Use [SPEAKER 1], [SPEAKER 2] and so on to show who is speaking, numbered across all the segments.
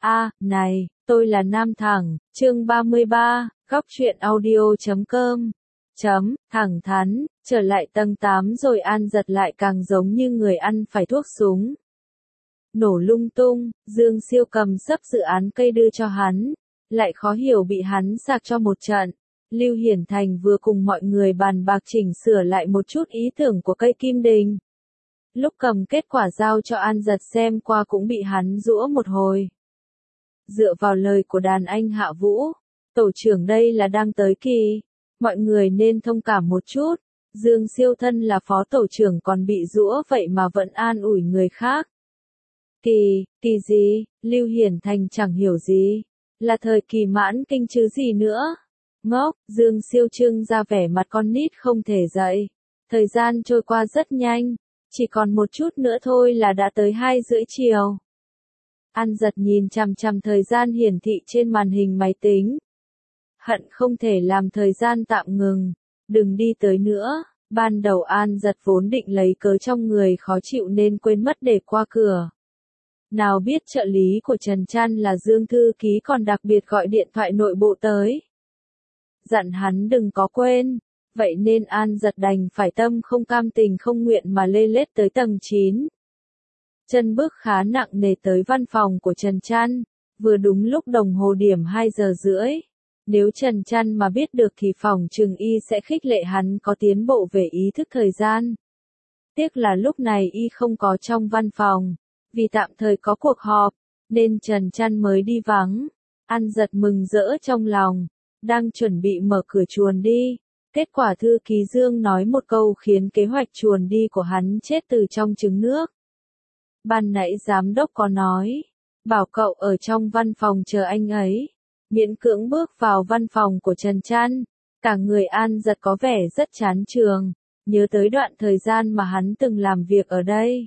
[SPEAKER 1] Này, tôi là Nam Thẳng, chương 33, góc truyện audio.com. Thẳng thắn, trở lại tầng 8 rồi An Giật lại càng giống như người ăn phải thuốc súng. Nổ lung tung, Dương Siêu cầm sấp dự án cây đưa cho hắn, lại khó hiểu bị hắn sạc cho một trận. Lưu Hiển Thành vừa cùng mọi người bàn bạc chỉnh sửa lại một chút ý tưởng của cây kim đình. Lúc cầm kết quả giao cho An Giật xem qua cũng bị hắn giũa một hồi. Dựa vào lời của đàn anh Hạ Vũ, tổ trưởng đây là đang tới kỳ, mọi người nên thông cảm một chút. Dương Siêu thân là phó tổ trưởng còn bị giũa vậy mà vẫn an ủi người khác. Kỳ gì, Lưu Hiển Thành chẳng hiểu gì, là thời kỳ mãn kinh chứ gì nữa. Ngốc, Dương Siêu trưng ra vẻ mặt con nít không thể dậy. Thời gian trôi qua rất nhanh, chỉ còn một chút nữa thôi là đã tới 2:30 chiều. An Giật nhìn chằm chằm thời gian hiển thị trên màn hình máy tính. Hận không thể làm thời gian tạm ngừng, đừng đi tới nữa. Ban đầu An Giật vốn định lấy cớ trong người khó chịu nên quên mất để qua cửa. Nào biết trợ lý của Trần Trăn là Dương thư ký còn đặc biệt gọi điện thoại nội bộ tới. Dặn hắn đừng có quên, vậy nên An Giật đành phải tâm không cam tình không nguyện mà lê lết tới tầng 9. Chân bước khá nặng nề tới văn phòng của Trần Trăn, vừa đúng lúc đồng hồ điểm 2:30. Nếu Trần Trăn mà biết được thì phòng trừng y sẽ khích lệ hắn có tiến bộ về ý thức thời gian. Tiếc là lúc này y không có trong văn phòng, vì tạm thời có cuộc họp, nên Trần Trăn mới đi vắng. An Giật mừng rỡ trong lòng, đang chuẩn bị mở cửa chuồn đi. Kết quả thư ký Dương nói một câu khiến kế hoạch chuồn đi của hắn chết từ trong trứng nước. Ban nãy giám đốc có nói, bảo cậu ở trong văn phòng chờ anh ấy. Miễn cưỡng bước vào văn phòng của Trần Trăn, cả người An Giật có vẻ rất chán chường, nhớ tới đoạn thời gian mà hắn từng làm việc ở đây.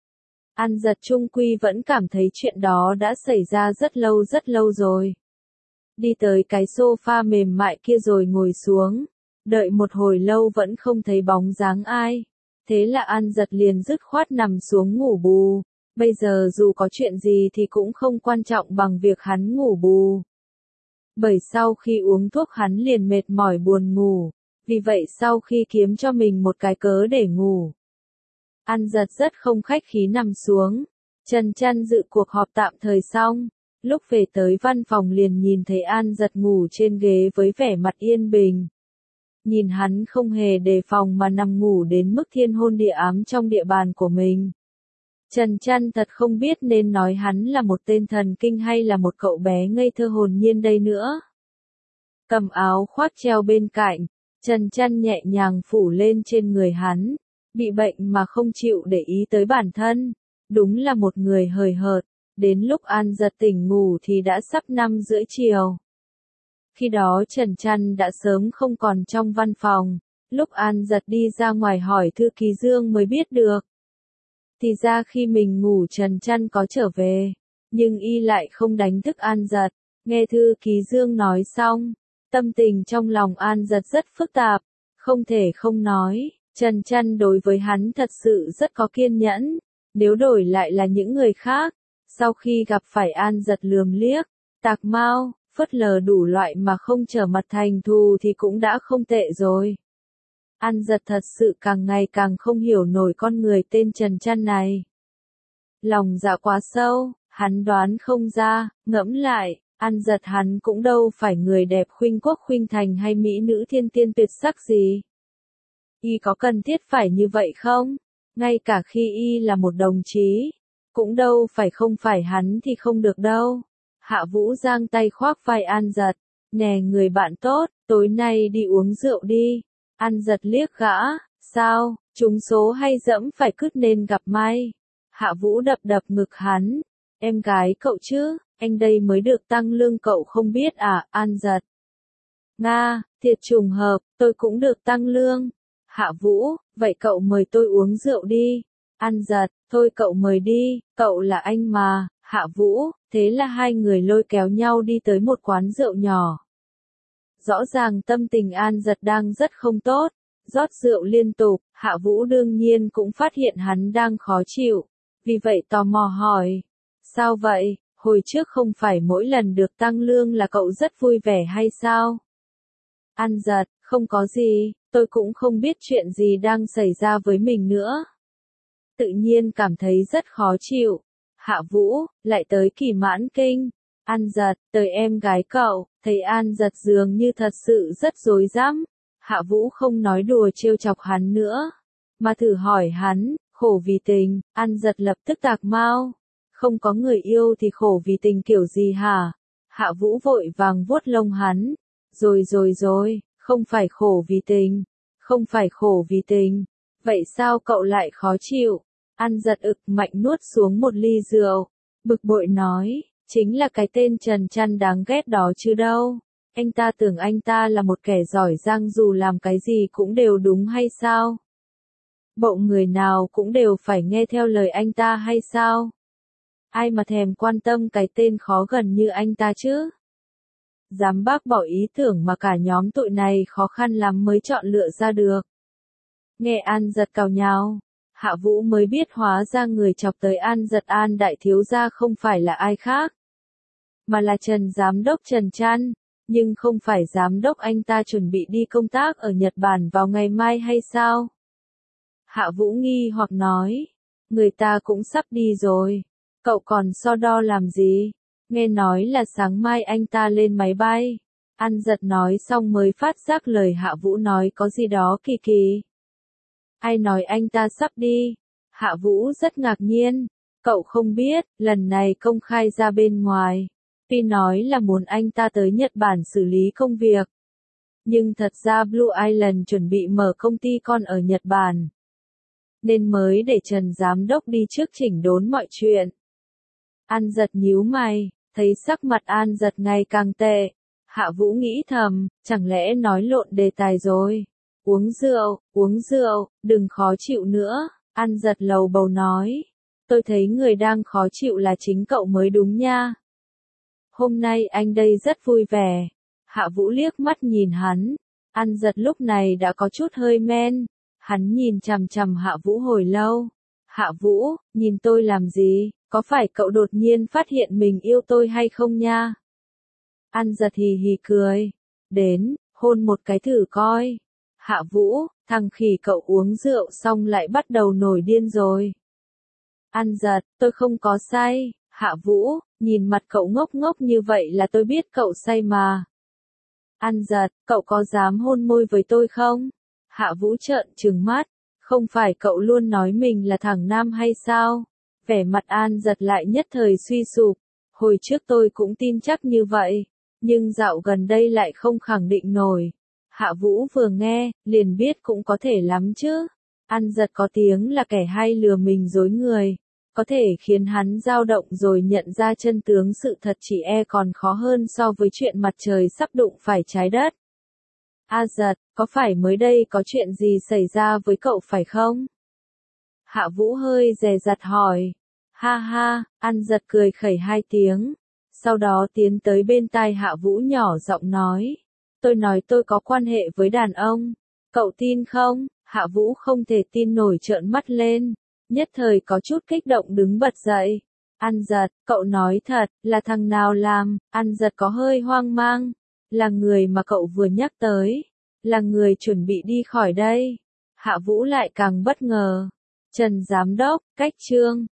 [SPEAKER 1] An Giật chung quy vẫn cảm thấy chuyện đó đã xảy ra rất lâu rồi. Đi tới cái sofa mềm mại kia rồi ngồi xuống, đợi một hồi lâu vẫn không thấy bóng dáng ai. Thế là An Giật liền dứt khoát nằm xuống ngủ bù. Bây giờ dù có chuyện gì thì cũng không quan trọng bằng việc hắn ngủ bù. Bởi sau khi uống thuốc hắn liền mệt mỏi buồn ngủ, vì vậy sau khi kiếm cho mình một cái cớ để ngủ, An Giật rất không khách khí nằm xuống. Trần Trăn dự cuộc họp tạm thời xong, lúc về tới văn phòng liền nhìn thấy An Giật ngủ trên ghế với vẻ mặt yên bình. Nhìn hắn không hề đề phòng mà nằm ngủ đến mức thiên hôn địa ám trong địa bàn của mình. Trần Trăn thật không biết nên nói hắn là một tên thần kinh hay là một cậu bé ngây thơ hồn nhiên đây nữa. Cầm áo khoác treo bên cạnh, Trần Trăn nhẹ nhàng phủ lên trên người hắn. Bị bệnh mà không chịu để ý tới bản thân, đúng là một người hời hợt. Đến lúc An Giật tỉnh ngủ thì đã sắp 5:30 chiều. Khi đó Trần Trăn đã sớm không còn trong văn phòng, lúc An Giật đi ra ngoài hỏi thư ký Dương mới biết được. Thì ra khi mình ngủ Trần Trăn có trở về, nhưng y lại không đánh thức An Giật. Nghe thư ký Dương nói xong, tâm tình trong lòng An Giật rất phức tạp, không thể không nói, Trần Trăn đối với hắn thật sự rất có kiên nhẫn. Nếu đổi lại là những người khác, sau khi gặp phải An Giật lườm liếc, tạc mau, phớt lờ đủ loại mà không trở mặt thành thù thì cũng đã không tệ rồi. An Giật thật sự càng ngày càng không hiểu nổi con người tên Trần Trăn này. Lòng dạ quá sâu, hắn đoán không ra. Ngẫm lại, An Giật hắn cũng đâu phải người đẹp khuynh quốc khuynh thành hay mỹ nữ thiên tiên tuyệt sắc gì. Y có cần thiết phải như vậy không? Ngay cả khi y là một đồng chí, cũng đâu phải không phải hắn thì không được đâu. Hạ Vũ giang tay khoác vai An Giật, nè người bạn tốt, tối nay đi uống rượu đi. An Giật liếc gã, sao, trúng số hay dẫm phải cứt nên gặp may. Hạ Vũ đập đập ngực hắn, em gái cậu chứ, anh đây mới được tăng lương cậu không biết à, An Giật. Nga, thiệt trùng hợp, tôi cũng được tăng lương. Hạ Vũ, vậy cậu mời tôi uống rượu đi. An Giật, thôi cậu mời đi, cậu là anh mà. Hạ Vũ, thế là hai người lôi kéo nhau đi tới một quán rượu nhỏ. Rõ ràng tâm tình An Giật đang rất không tốt, rót rượu liên tục. Hạ Vũ đương nhiên cũng phát hiện hắn đang khó chịu, vì vậy tò mò hỏi, sao vậy, Hồi trước không phải mỗi lần được tăng lương là cậu rất vui vẻ hay sao? An Giật, không có gì, tôi cũng không biết chuyện gì đang xảy ra với mình nữa. Tự nhiên cảm thấy rất khó chịu. Hạ Vũ, lại tới kỳ mãn kinh. An Giật, tới em gái cậu, thấy An Giật dường như thật sự rất rối rắm. Hạ Vũ không nói đùa trêu chọc hắn nữa, mà thử hỏi hắn, khổ vì tình. An Giật lập tức tạc mau. Không có người yêu thì khổ vì tình kiểu gì hả? Hạ Vũ vội vàng vuốt lông hắn. Rồi, không phải khổ vì tình. Không phải khổ vì tình. Vậy sao cậu lại khó chịu? An Giật ực mạnh nuốt xuống một ly rượu. Bực bội nói, chính là cái tên Trần Trăn đáng ghét đó chứ đâu. Anh ta tưởng anh ta là một kẻ giỏi giang dù làm cái gì cũng đều đúng hay sao? Bộ người nào cũng đều phải nghe theo lời anh ta hay sao? Ai mà thèm quan tâm cái tên khó gần như anh ta chứ? Dám bác bỏ ý tưởng mà cả nhóm tụi này khó khăn lắm mới chọn lựa ra được. Nghe An Giật càu nhàu, Hạ Vũ mới biết hóa ra người chọc tới An Giật An đại thiếu gia không phải là ai khác, mà là Trần Giám đốc Trần Trăn. Nhưng không phải giám đốc anh ta chuẩn bị đi công tác ở Nhật Bản vào ngày mai hay sao? Hạ Vũ nghi hoặc nói, người ta cũng sắp đi rồi, cậu còn so đo làm gì? Nghe nói là sáng mai anh ta lên máy bay. An Giật nói xong mới phát giác lời Hạ Vũ nói có gì đó kỳ kỳ. Ai nói anh ta sắp đi? Hạ Vũ rất ngạc nhiên. Cậu không biết, lần này công khai ra bên ngoài. Tuy nói là muốn anh ta tới Nhật Bản xử lý công việc. Nhưng thật ra Blue Island chuẩn bị mở công ty con ở Nhật Bản. Nên mới để Trần Giám đốc đi trước chỉnh đốn mọi chuyện. An Giật nhíu mày, thấy sắc mặt An Giật ngày càng tệ. Hạ Vũ nghĩ thầm, chẳng lẽ nói lộn đề tài rồi. Uống rượu, đừng khó chịu nữa. An Giật lầu bầu nói. Tôi thấy người đang khó chịu là chính cậu mới đúng nha. Hôm nay anh đây rất vui vẻ. Hạ Vũ liếc mắt nhìn hắn. An Giật lúc này đã có chút hơi men. Hắn nhìn chằm chằm Hạ Vũ hồi lâu. Hạ Vũ, nhìn tôi làm gì? Có phải cậu đột nhiên phát hiện mình yêu tôi hay không nha? An Giật hì hì cười. Đến, hôn một cái thử coi. Hạ Vũ, thằng khỉ cậu uống rượu xong lại bắt đầu nổi điên rồi. An Giật, tôi không có say. Hạ Vũ, nhìn mặt cậu ngốc ngốc như vậy là tôi biết cậu say mà. An Giật, cậu có dám hôn môi với tôi không? Hạ Vũ trợn trừng mắt. Không phải cậu luôn nói mình là thằng nam hay sao? Vẻ mặt An Giật lại nhất thời suy sụp. Hồi trước tôi cũng tin chắc như vậy. Nhưng dạo gần đây lại không khẳng định nổi. Hạ Vũ vừa nghe, liền biết cũng có thể lắm chứ. An Giật có tiếng là kẻ hay lừa mình dối người. Có thể khiến hắn dao động rồi nhận ra chân tướng sự thật chỉ e còn khó hơn so với chuyện mặt trời sắp đụng phải trái đất. A Giật, có phải mới đây có chuyện gì xảy ra với cậu phải không? Hạ Vũ hơi dè dặt hỏi. Ha ha, An Giật cười khẩy hai tiếng. Sau đó tiến tới bên tai Hạ Vũ nhỏ giọng nói. Tôi nói tôi có quan hệ với đàn ông. Cậu tin không? Hạ Vũ không thể tin nổi trợn mắt lên. Nhất thời có chút kích động đứng bật dậy. An Giật, cậu nói thật, là thằng nào làm? An Giật có hơi hoang mang. Là người mà cậu vừa nhắc tới. Là người chuẩn bị đi khỏi đây. Hạ Vũ lại càng bất ngờ. Trần Giám đốc, cách chương.